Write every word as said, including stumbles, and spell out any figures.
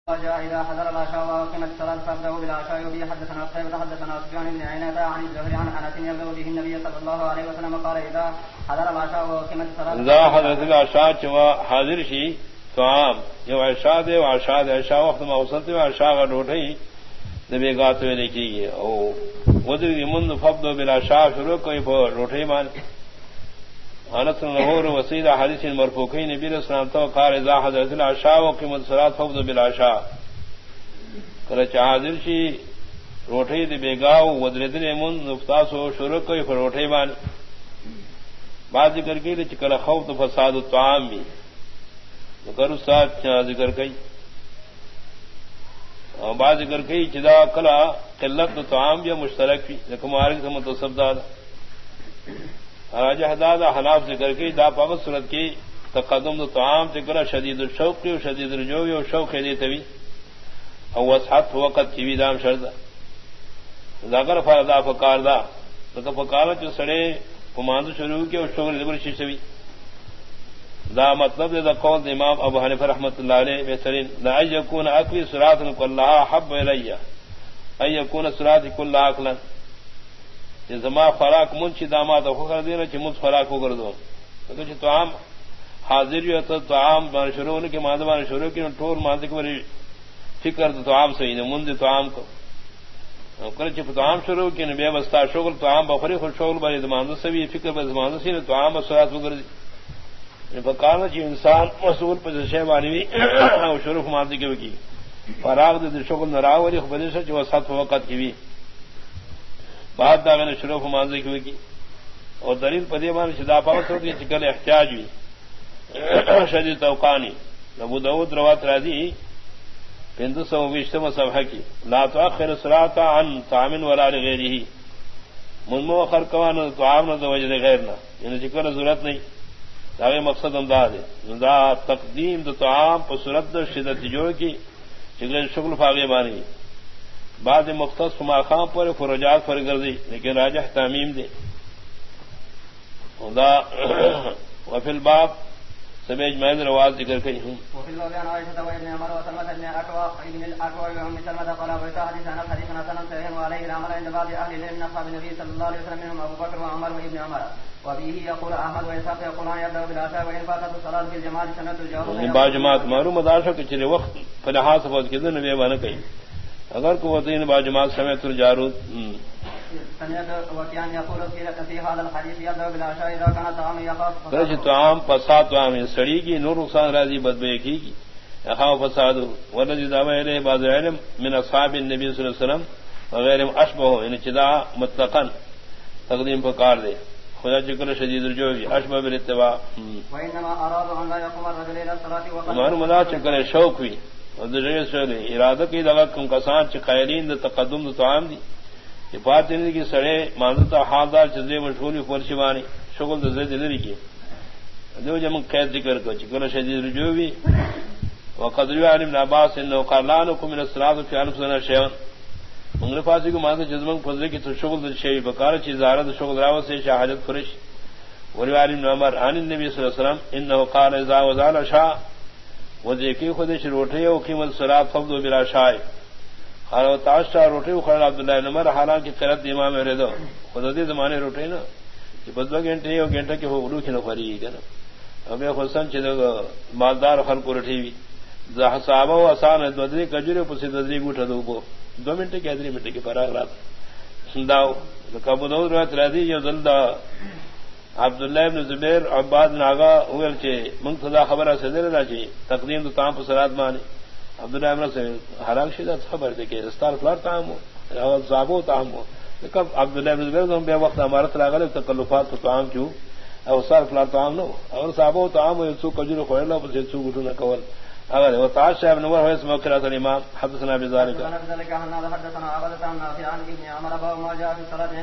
جاء إذا حضر العشاء وأقيمت الصلاة فابدأوا بالعشاء وبه حدثنا قتيبة حدثنا سفيان بن عيينة عن الزهري عن أنس يبدأ به النبي صلى الله عليه وسلم قال إذا حضر العشاء وأقيمت الصلاة إذا حضرت العشاء جوا حاضر شي طعام جو عشاء دے وعشاء دے عشاء وقت ما وصلت وعشاء کا روٹی نبی گات میں لکھی گئی او ودری من فبدوا بالعشاء شروع کوئی روٹی مان انس نور وسیدہ حدیث مرفوعی نبی علیہ السلام تو قال اذا حضرت العشاء وقيمت الصلاة فابدوا بالعشاء کرچ حاضر شی روٹی دی بیگاو ودردن من نفتاسو شروع کوئی روٹی مان بعد ذکر کی چکل خوف فساد الطعام بھی ذکر ساتھ ذکر کی اور بعد ذکر کی چدا کلا قلت طعام بھی مشترک بھی لیکن مارک سے متصب دادا راجہ دادا حناف ذکر کی دا پاک صورت کی تقدم طعام ذکر شدید الشوق کی شدید الجوع اور شوق ہے دیتوی او وسعت وقت کی دام شردا ذکر فردا فقار دا تو فقار جو سڑے کماند شروع کی اور شوق زبر شیشوی دا مطلب دا قول امام ابو حنیفہ رحمۃ اللہ علیہ بہترین لا یکون اکلی صراط کلھا حب الی ای یکون صراط کلھا اکلا یہ زما خوراک منچ دامات ہو کر دینا کہ مجھ خوراک ہو کر دو تو تو عام حاضر ہو تو تو عام بان شروع ہونے کے مادہ بان شروع کی ٹور مادہ کی فکر تو عام صحیح نے مند تو عام کو کرچ تو عام شروع کی بے واسطہ شغل تو عام بخری خود شغل بری زمانہ سے بھی فکر بر زمانہ سے تو عام صراط ہو کر دی فکان جی انسان مسئول پر شیبانی او شروع مادہ کی وکی فراغ دے شغل نراوری خبر سے جو سات وقت کی بھی بعد دا میں شروع مانزے کی کی اور دلیل پدی مان شدا پاوت کی چکل احتیاج ہوئی شدید توقانی ابو داؤد روایت راضی پندو سو بیشتم صفحہ کی لا تؤخر الصلاة عن طعام ولا لغیره من مؤخر کوان طعام نہ وجہ غیرنا یعنی چکل ضرورت نہیں داغے مقصد ہم دا دے دا تقدیم دو طعام پر صورت شدت جوڑ کی چکل شغل فاغے مانی بعد مختص فما خام پر فرجات پر گردی لیکن راجح تعمیم دے خدا وفی الباب سمیج مہند رواز ذکر کئی ہوں وفی الباب عائشہ و ابن عمر و سلمة ابن اکوا ابن الاکوا و ام سلمة قال ویتا حدیثنا حدیثنا سلم سہین و علیہ العمل عند بعض اہل العلم اصحاب النبی صلی اللہ علیہ وسلم منهم ابو بکر و عمر و ابن عمر وبه يقول احمد و اسحاق يقولان يبدأ بالعشاء وان فاتت الصلاة في الجماعة سنة الجهر با جماعت معلوم داشو کہ چلے وقت فلحاظ فوت کے دن نبی بنا کہیں اگر کو وطین با جماعت سمیت الجارود سمعت وكيان يقول في هذا الحديث يبدأ بالعشاء اذا كان طعام يخاف درج طعام فساد طعام سڑی کی نور نقصان راضی بدبے کی يخاف فساد والذي ذهب اليه بعض العلم من اصحاب النبي صلى الله عليه وسلم وغيرهم اشبه ان چدا مطلقا تقدیم پکار دے خدا ذکر شدید الجوع اشبه بالاتباع وانما اراد ان لا يقوم الرجل الى الصلاه وقد معلوم مدا چکر شوق ہوئی اور درجے سے ارادہ کی دغا کم کسان چ قائلین د تقدم د طعام دی یہ بات نہیں کہ سڑے مانتا حالدار چیزیں مشغولی فرشوانی شغل تو زید نہیں کی دو جب قید ذکر کو چکن شدید رجوع بھی وقدر عن ابن عباس انه قال لا نكم من الصلاه في انفسنا شيئا انگل فاسی کو مانتا جزمن فضل کی تو شغل شیء بکار چیز زارت شغل راو سے شہادت فرش وروی ابن عمر عن النبي صلی اللہ علیہ وسلم انه قال اذا وزال العشاء وذيكي خود شروٹے او قیمت صلات فضل بلا شای اور تاشا روٹی اخرى عبداللہ بن عمر حالانکہ قرات امام رضا خود زمانے روٹی نا کہ بدو گھنٹے اور گھنٹہ کے ہو روح نہ فری ہے نا اب حسن چ مالدار خلق روٹی بھی صحابہ و آسان بدری کجرے پر سے بدری گوٹھ دو وہ دو منٹ کے ادری منٹ کے فراغ رات داو کبو دو روایت راضی جو زلدا عبداللہ بن زبیر عباد ناغا اول چے منتدا خبر صدر راجی تقدیم تو تام پر صلات مانی عبداللہ ابن سے حرام شدہ خبر دے کہ استار فلار تام ہو صابو تام ہو کب عبداللہ ابن زبیر ہم بے وقت امارت لاغل تکلفات تو تام کیوں او استار فلار تام نو اور صابو تام ہو سو کجرو خوڑلا پر سے سو گٹو نہ کول اگر وہ تاج صاحب نور ہے اس موقع رات الامام حدثنا بذلك حدثنا عبدة عن نافع عن ابن عمر باب ما جاء في الصلاة